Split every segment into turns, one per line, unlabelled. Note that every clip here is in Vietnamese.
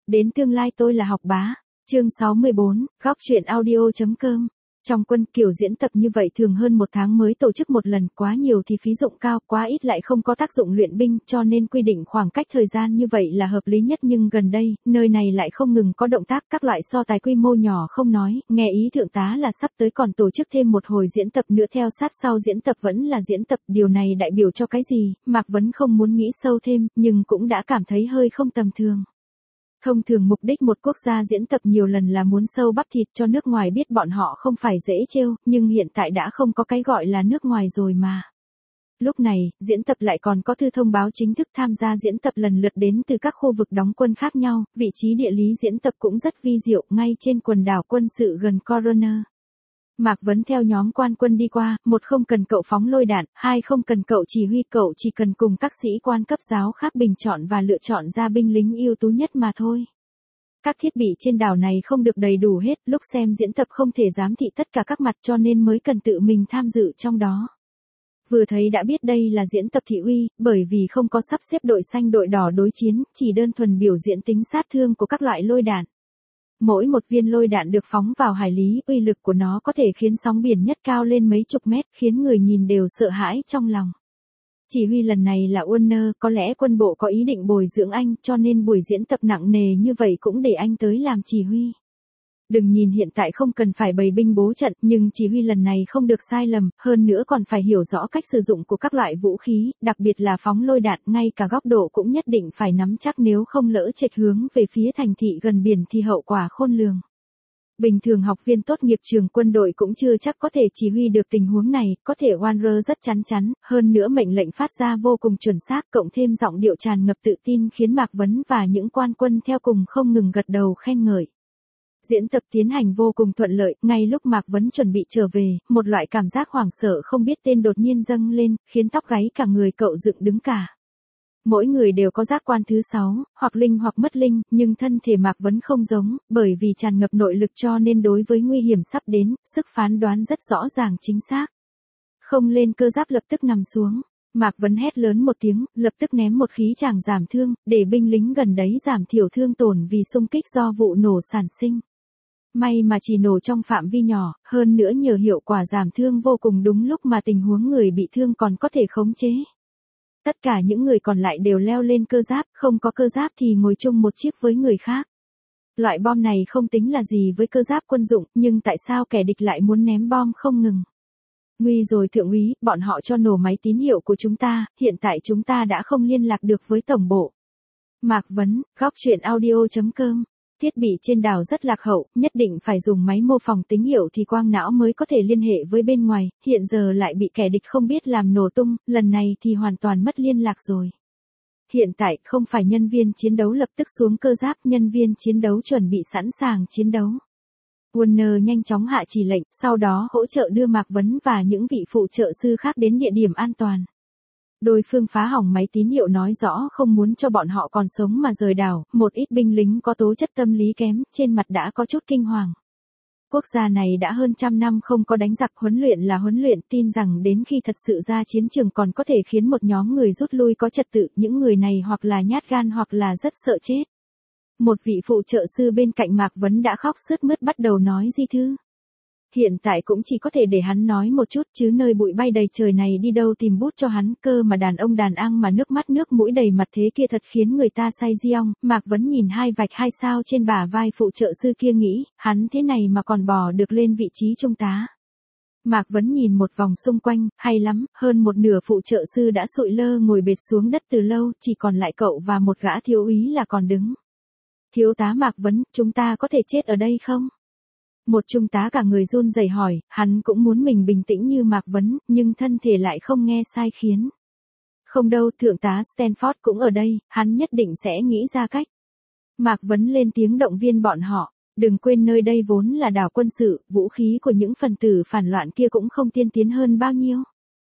Đến tương lai tôi là học bá. Chương 64, góc truyện audio.com. Trong quân, kiểu diễn tập như vậy thường hơn một tháng mới tổ chức một lần, quá nhiều thì phí dụng cao, quá ít lại không có tác dụng luyện binh, cho nên quy định khoảng cách thời gian như vậy là hợp lý nhất. Nhưng gần đây, nơi này lại không ngừng có động tác các loại so tài quy mô nhỏ không nói, nghe ý thượng tá là sắp tới còn tổ chức thêm một hồi diễn tập nữa, theo sát sau diễn tập vẫn là diễn tập. Điều này đại biểu cho cái gì, Mạc Vấn không muốn nghĩ sâu thêm, nhưng cũng đã cảm thấy hơi không tầm thường. Thông thường mục đích một quốc gia diễn tập nhiều lần là muốn sâu bắp thịt cho nước ngoài biết bọn họ không phải dễ trêu, nhưng hiện tại đã không có cái gọi là nước ngoài rồi mà. Lúc này, diễn tập lại còn có thư thông báo chính thức. Tham gia diễn tập lần lượt đến từ các khu vực đóng quân khác nhau, vị trí địa lý diễn tập cũng rất vi diệu, ngay trên quần đảo quân sự gần Corona. Mạc Vấn theo nhóm quan quân đi qua, một không cần cậu phóng lôi đạn, hai không cần cậu chỉ huy, cậu chỉ cần cùng các sĩ quan cấp giáo khác bình chọn và lựa chọn ra binh lính ưu tú nhất mà thôi. Các thiết bị trên đảo này không được đầy đủ hết, lúc xem diễn tập không thể giám thị tất cả các mặt cho nên mới cần tự mình tham dự trong đó. Vừa thấy đã biết đây là diễn tập thị uy, bởi vì không có sắp xếp đội xanh đội đỏ đối chiến, chỉ đơn thuần biểu diễn tính sát thương của các loại lôi đạn. Mỗi một viên lôi đạn được phóng vào hải lý, uy lực của nó có thể khiến sóng biển nhất cao lên mấy chục mét, khiến người nhìn đều sợ hãi trong lòng. Chỉ huy lần này là Warner, có lẽ quân bộ có ý định bồi dưỡng anh, cho nên buổi diễn tập nặng nề như vậy cũng để anh tới làm chỉ huy. Đừng nhìn hiện tại không cần phải bày binh bố trận, nhưng chỉ huy lần này không được sai lầm, hơn nữa còn phải hiểu rõ cách sử dụng của các loại vũ khí, đặc biệt là phóng lôi đạn, ngay cả góc độ cũng nhất định phải nắm chắc, nếu không lỡ chệch hướng về phía thành thị gần biển thì hậu quả khôn lường. Bình thường học viên tốt nghiệp trường quân đội cũng chưa chắc có thể chỉ huy được tình huống này, có thể Warner rất chắn chắn, hơn nữa mệnh lệnh phát ra vô cùng chuẩn xác, cộng thêm giọng điệu tràn ngập tự tin khiến Mạc Vấn và những quan quân theo cùng không ngừng gật đầu khen ngợi. Diễn tập tiến hành vô cùng thuận lợi, ngay lúc Mạc Vấn chuẩn bị trở về, một loại cảm giác hoảng sợ không biết tên đột nhiên dâng lên, khiến tóc gáy cả người cậu dựng đứng cả. Mỗi người đều có giác quan thứ 6, hoặc linh hoặc mất linh, nhưng thân thể Mạc Vấn không giống, bởi vì tràn ngập nội lực cho nên đối với nguy hiểm sắp đến, sức phán đoán rất rõ ràng chính xác. Không lên cơ giáp lập tức nằm xuống. Mạc Vấn hét lớn một tiếng, lập tức ném một khí tràng giảm thương, để binh lính gần đấy giảm thiểu thương tổn vì xung kích do vụ nổ sản sinh. May mà chỉ nổ trong phạm vi nhỏ, hơn nữa nhờ hiệu quả giảm thương vô cùng đúng lúc mà tình huống người bị thương còn có thể khống chế. Tất cả những người còn lại đều leo lên cơ giáp, không có cơ giáp thì ngồi chung một chiếc với người khác. Loại bom này không tính là gì với cơ giáp quân dụng, nhưng tại sao kẻ địch lại muốn ném bom không ngừng? Nguy rồi thượng úy, bọn họ cho nổ máy tín hiệu của chúng ta, hiện tại chúng ta đã không liên lạc được với tổng bộ. Mạc Vấn, góc truyện audio.com. Thiết bị trên đảo rất lạc hậu, nhất định phải dùng máy mô phỏng tín hiệu thì quang não mới có thể liên hệ với bên ngoài, hiện giờ lại bị kẻ địch không biết làm nổ tung, lần này thì hoàn toàn mất liên lạc rồi. Hiện tại không phải nhân viên chiến đấu lập tức xuống cơ giáp, nhân viên chiến đấu chuẩn bị sẵn sàng chiến đấu. Warner nhanh chóng hạ chỉ lệnh, sau đó hỗ trợ đưa Mạc Vấn và những vị phụ trợ sư khác đến địa điểm an toàn. Đối phương phá hỏng máy tín hiệu nói rõ không muốn cho bọn họ còn sống mà rời đảo, một ít binh lính có tố chất tâm lý kém, trên mặt đã có chút kinh hoàng. Quốc gia này đã hơn 100 năm không có đánh giặc, huấn luyện là huấn luyện, tin rằng đến khi thật sự ra chiến trường còn có thể khiến một nhóm người rút lui có trật tự, những người này hoặc là nhát gan hoặc là rất sợ chết. Một vị phụ trợ sư bên cạnh Mạc Vấn đã khóc sướt mướt bắt đầu nói di thư. Hiện tại cũng chỉ có thể để hắn nói một chút, chứ nơi bụi bay đầy trời này đi đâu tìm bút cho hắn, cơ mà đàn ông đàn ang mà nước mắt nước mũi đầy mặt thế kia thật khiến người ta say diong. Mạc Vấn nhìn hai vạch 2 sao trên bả vai phụ trợ sư kia nghĩ, hắn thế này mà còn bò được lên vị trí trung tá. Mạc Vấn nhìn một vòng xung quanh, hay lắm, hơn một nửa phụ trợ sư đã sụi lơ ngồi bệt xuống đất từ lâu, chỉ còn lại cậu và một gã thiếu úy là còn đứng. Thiếu tá Mạc Vấn, chúng ta có thể chết ở đây không? Một trung tá cả người run rẩy hỏi, hắn cũng muốn mình bình tĩnh như Mạc Vấn, nhưng thân thể lại không nghe sai khiến. Không đâu, thượng tá Stanford cũng ở đây, hắn nhất định sẽ nghĩ ra cách. Mạc Vấn lên tiếng động viên bọn họ, đừng quên nơi đây vốn là đảo quân sự, vũ khí của những phần tử phản loạn kia cũng không tiên tiến hơn bao nhiêu.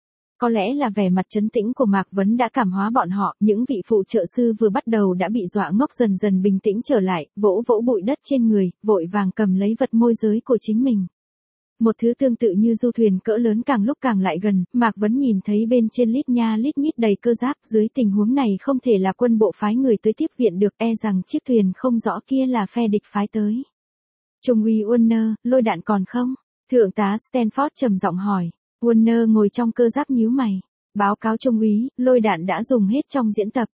Có lẽ là vẻ mặt trấn tĩnh của Mạc Vấn đã cảm hóa bọn họ, những vị phụ trợ sư vừa bắt đầu đã bị dọa ngốc dần dần bình tĩnh trở lại, vỗ vỗ bụi đất trên người, vội vàng cầm lấy vật môi giới của chính mình. Một thứ tương tự như du thuyền cỡ lớn càng lúc càng lại gần, Mạc Vấn nhìn thấy bên trên lít nha lít nhít đầy cơ giáp, dưới tình huống này không thể là quân bộ phái người tới tiếp viện được, e rằng chiếc thuyền không rõ kia là phe địch phái tới. Trung úy Warner, lôi đạn còn không? Thượng tá Stanford trầm giọng hỏi. Warner ngồi trong cơ giáp nhíu mày. Báo cáo trung úy, lôi đạn đã dùng hết trong diễn tập.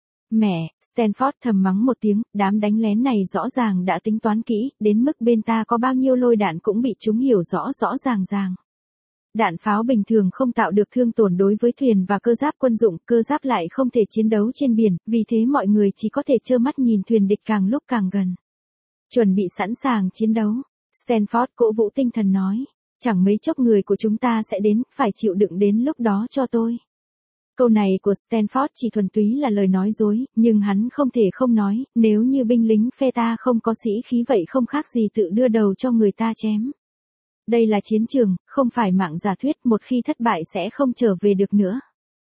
Mẹ, Stanford thầm mắng một tiếng, đám đánh lén này rõ ràng đã tính toán kỹ, đến mức bên ta có bao nhiêu lôi đạn cũng bị chúng hiểu rõ rõ ràng. Đạn pháo bình thường không tạo được thương tổn đối với thuyền và cơ giáp quân dụng, cơ giáp lại không thể chiến đấu trên biển, vì thế mọi người chỉ có thể trơ mắt nhìn thuyền địch càng lúc càng gần. Chuẩn bị sẵn sàng chiến đấu, Stanford cổ vũ tinh thần nói, chẳng mấy chốc người của chúng ta sẽ đến, phải chịu đựng đến lúc đó cho tôi. Câu này của Stanford chỉ thuần túy là lời nói dối, nhưng hắn không thể không nói, nếu như binh lính phe ta không có sĩ khí vậy không khác gì tự đưa đầu cho người ta chém. Đây là chiến trường, không phải mạng giả thuyết, một khi thất bại sẽ không trở về được nữa.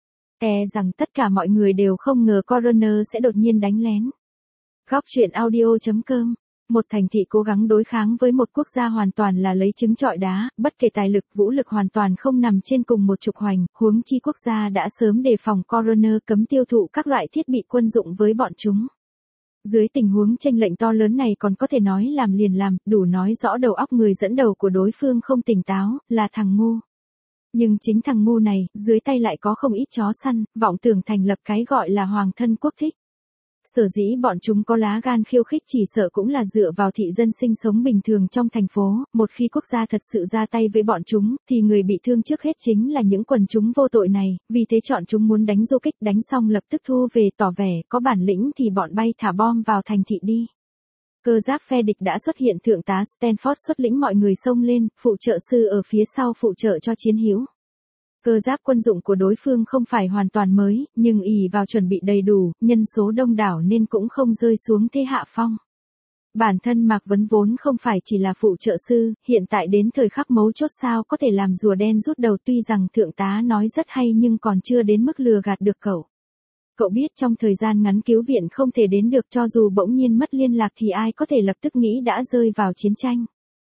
E rằng tất cả mọi người đều không ngờ Coroner sẽ đột nhiên đánh lén. Góc truyện audio.com. Một thành thị cố gắng đối kháng với một quốc gia hoàn toàn là lấy trứng trọi đá, bất kể tài lực vũ lực hoàn toàn không nằm trên cùng một trục hoành, huống chi quốc gia đã sớm đề phòng Coroner cấm tiêu thụ các loại thiết bị quân dụng với bọn chúng. Dưới tình huống chênh lệch to lớn này còn có thể nói làm liền làm, đủ nói rõ đầu óc người dẫn đầu của đối phương không tỉnh táo, là thằng ngu. Nhưng chính thằng ngu này, dưới tay lại có không ít chó săn, vọng tưởng thành lập cái gọi là hoàng thân quốc thích. Sở dĩ bọn chúng có lá gan khiêu khích chỉ sợ cũng là dựa vào thị dân sinh sống bình thường trong thành phố, một khi quốc gia thật sự ra tay với bọn chúng, thì người bị thương trước hết chính là những quần chúng vô tội này, vì thế chọn chúng muốn đánh du kích, đánh xong lập tức thu về tỏ vẻ có bản lĩnh thì bọn bay thả bom vào thành thị đi. Cơ giáp phe địch đã xuất hiện, thượng tá Stanford xuất lĩnh mọi người xông lên, phụ trợ sư ở phía sau phụ trợ cho chiến hữu. Cơ giáp quân dụng của đối phương không phải hoàn toàn mới, nhưng ỷ vào chuẩn bị đầy đủ, nhân số đông đảo nên cũng không rơi xuống thế hạ phong. Bản thân Mạc Vấn vốn không phải chỉ là phụ trợ sư, hiện tại đến thời khắc mấu chốt sao có thể làm rùa đen rút đầu, tuy rằng thượng tá nói rất hay nhưng còn chưa đến mức lừa gạt được cậu. Cậu biết trong thời gian ngắn cứu viện không thể đến được, cho dù bỗng nhiên mất liên lạc thì ai có thể lập tức nghĩ đã rơi vào chiến tranh.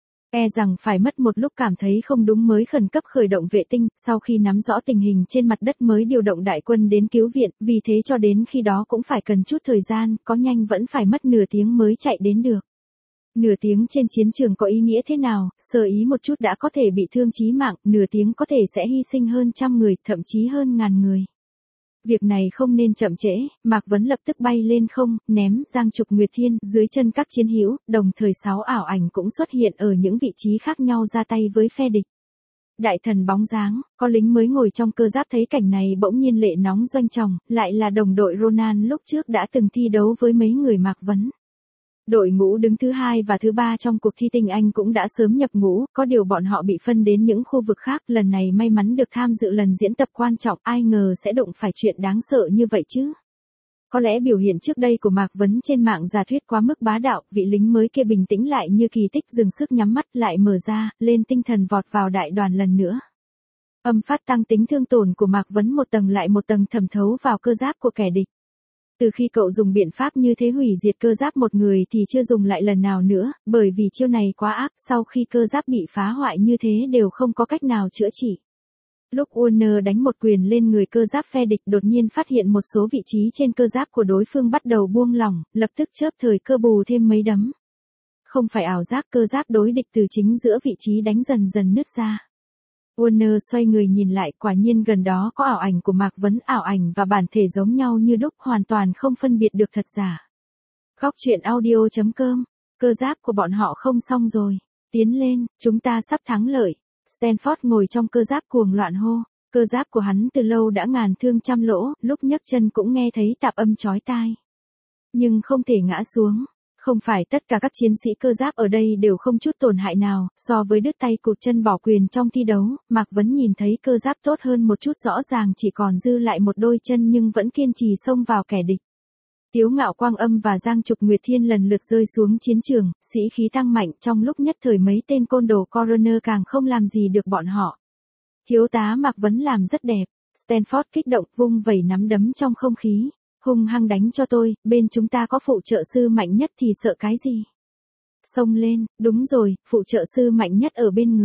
E rằng phải mất một lúc cảm thấy không đúng mới khẩn cấp khởi động vệ tinh, sau khi nắm rõ tình hình trên mặt đất mới điều động đại quân đến cứu viện, vì thế cho đến khi đó cũng phải cần chút thời gian, có nhanh vẫn phải mất nửa tiếng mới chạy đến được. Nửa tiếng trên chiến trường có ý nghĩa thế nào, sơ ý một chút đã có thể bị thương chí mạng, nửa tiếng có thể sẽ hy sinh hơn 100 người, thậm chí hơn 1000 người. Việc này không nên chậm trễ, Mạc Vấn lập tức bay lên không, ném Giang Trục Nguyệt Thiên dưới chân các chiến hữu, đồng thời 6 ảo ảnh cũng xuất hiện ở những vị trí khác nhau ra tay với phe địch. Đại thần bóng dáng, có lính mới ngồi trong cơ giáp thấy cảnh này bỗng nhiên lệ nóng doanh tròng, lại là đồng đội Ronan lúc trước đã từng thi đấu với mấy người Mạc Vấn. Đội ngũ đứng thứ 2 và thứ 3 trong cuộc thi tinh Anh cũng đã sớm nhập ngũ, có điều bọn họ bị phân đến những khu vực khác, lần này may mắn được tham dự lần diễn tập quan trọng, ai ngờ sẽ đụng phải chuyện đáng sợ như vậy chứ. Có lẽ biểu hiện trước đây của Mạc Vấn trên mạng giả thuyết quá mức bá đạo, vị lính mới kia bình tĩnh lại như kỳ tích, dừng sức nhắm mắt lại mở ra, lên tinh thần vọt vào đại đoàn lần nữa. Âm phát tăng tính thương tổn của Mạc Vấn một tầng lại một tầng thẩm thấu vào cơ giáp của kẻ địch. Từ khi cậu dùng biện pháp như thế hủy diệt cơ giáp một người thì chưa dùng lại lần nào nữa, bởi vì chiêu này quá ác, sau khi cơ giáp bị phá hoại như thế đều không có cách nào chữa trị. Lúc Warner đánh một quyền lên người cơ giáp phe địch, đột nhiên phát hiện một số vị trí trên cơ giáp của đối phương bắt đầu buông lỏng, lập tức chớp thời cơ bù thêm mấy đấm. Không phải ảo giác, cơ giáp đối địch từ chính giữa vị trí đánh dần dần nứt ra. Warner xoay người nhìn lại, quả nhiên gần đó có ảo ảnh của Mạc Vấn, ảo ảnh và bản thể giống nhau như đúc, hoàn toàn không phân biệt được thật giả. Góc truyện audio.com, cơ giáp của bọn họ không xong rồi, tiến lên, chúng ta sắp thắng lợi. Stanford ngồi trong cơ giáp cuồng loạn hô, cơ giáp của hắn từ lâu đã ngàn thương trăm lỗ, lúc nhấc chân cũng nghe thấy tạp âm chói tai. Nhưng không thể ngã xuống. Không phải tất cả các chiến sĩ cơ giáp ở đây đều không chút tổn hại nào, so với đứt tay cụt chân bỏ quyền trong thi đấu, Mạc Vấn nhìn thấy cơ giáp tốt hơn một chút, rõ ràng chỉ còn dư lại một đôi chân nhưng vẫn kiên trì xông vào kẻ địch. Tiếu Ngạo Quang Âm và Giang Trục Nguyệt Thiên lần lượt rơi xuống chiến trường, sĩ khí tăng mạnh, trong lúc nhất thời mấy tên côn đồ Coroner càng không làm gì được bọn họ. Thiếu tá Mạc Vấn làm rất đẹp, Stanford kích động vung vẩy nắm đấm trong không khí. Hung hăng đánh cho tôi, bên chúng ta có phụ trợ sư mạnh nhất thì sợ cái gì? Xông lên, đúng rồi, phụ trợ sư mạnh nhất ở bên người.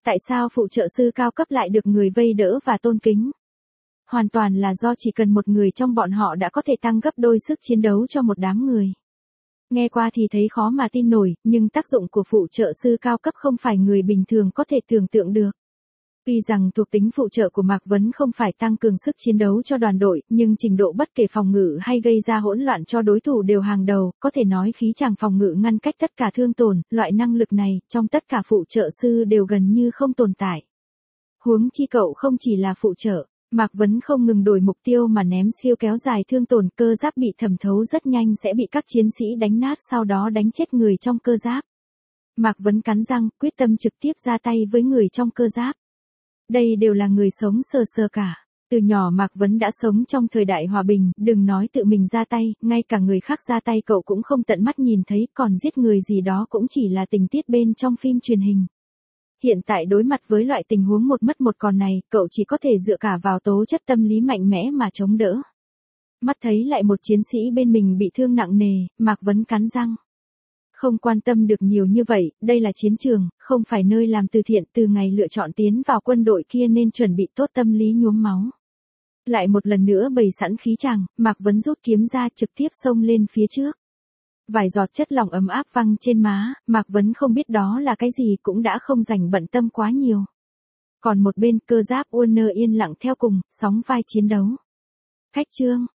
Tại sao phụ trợ sư cao cấp lại được người vây đỡ và tôn kính? Hoàn toàn là do chỉ cần một người trong bọn họ đã có thể tăng gấp đôi sức chiến đấu cho một đám người. Nghe qua thì thấy khó mà tin nổi, nhưng tác dụng của phụ trợ sư cao cấp không phải người bình thường có thể tưởng tượng được. Tuy rằng thuộc tính phụ trợ của Mạc Vấn không phải tăng cường sức chiến đấu cho đoàn đội, nhưng trình độ bất kể phòng ngự hay gây ra hỗn loạn cho đối thủ đều hàng đầu, có thể nói khí chàng phòng ngự ngăn cách tất cả thương tổn, loại năng lực này, trong tất cả phụ trợ sư đều gần như không tồn tại. Huống chi cậu không chỉ là phụ trợ, Mạc Vấn không ngừng đổi mục tiêu mà ném siêu kéo dài thương tổn, cơ giáp bị thẩm thấu rất nhanh sẽ bị các chiến sĩ đánh nát, sau đó đánh chết người trong cơ giáp. Mạc Vấn cắn răng, quyết tâm trực tiếp ra tay với người trong cơ giáp. Đây đều là người sống sờ sờ cả. Từ nhỏ Mạc Vấn đã sống trong thời đại hòa bình, đừng nói tự mình ra tay, ngay cả người khác ra tay cậu cũng không tận mắt nhìn thấy, còn giết người gì đó cũng chỉ là tình tiết bên trong phim truyền hình. Hiện tại đối mặt với loại tình huống một mất một còn này, cậu chỉ có thể dựa cả vào tố chất tâm lý mạnh mẽ mà chống đỡ. Mắt thấy lại một chiến sĩ bên mình bị thương nặng nề, Mạc Vấn cắn răng. Không quan tâm được nhiều như vậy, đây là chiến trường, không phải nơi làm từ thiện, từ ngày lựa chọn tiến vào quân đội kia nên chuẩn bị tốt tâm lý nhuốm máu. Lại một lần nữa bày sẵn khí chàng, Mạc Vấn rút kiếm ra trực tiếp xông lên phía trước. Vài giọt chất lỏng ấm áp văng trên má, Mạc Vấn không biết đó là cái gì cũng đã không dành bận tâm quá nhiều. Còn một bên cơ giáp Warner yên lặng theo cùng, sóng vai chiến đấu. Khách chương.